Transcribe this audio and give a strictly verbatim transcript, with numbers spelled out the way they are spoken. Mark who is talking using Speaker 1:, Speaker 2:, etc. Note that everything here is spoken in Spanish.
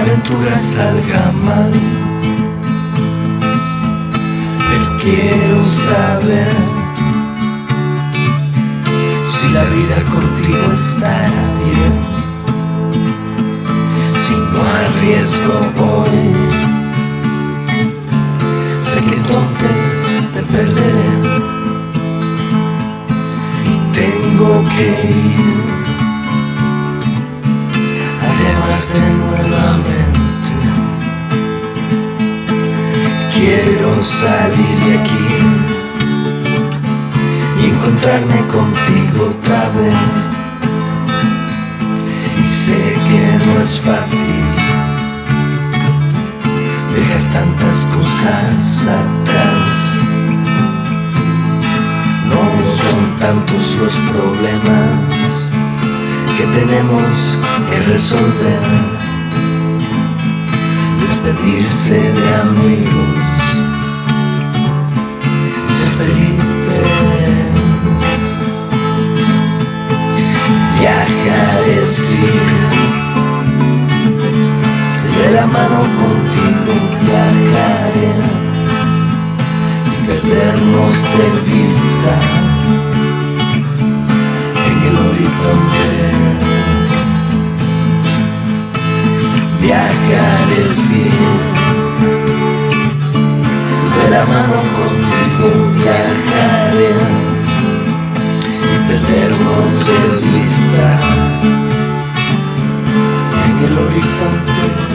Speaker 1: aventura salga mal, pero quiero saber si la vida contigo estará bien. Si no arriesgo hoy, sé que entonces te perderé y tengo que ir a llamarte nuevamente. Quiero salir de aquí y encontrarme contigo otra vez. Y sé que no es fácil dejar tantas cosas atrás. No son tantos los problemas que tenemos que resolver. Despedirse de amigos, ser felices. Viajar es ir de la mano contigo, viajaré y perdernos de vista en el horizonte. Viajar es ir de la mano contigo, viajaré y perdernos de vista en el horizonte.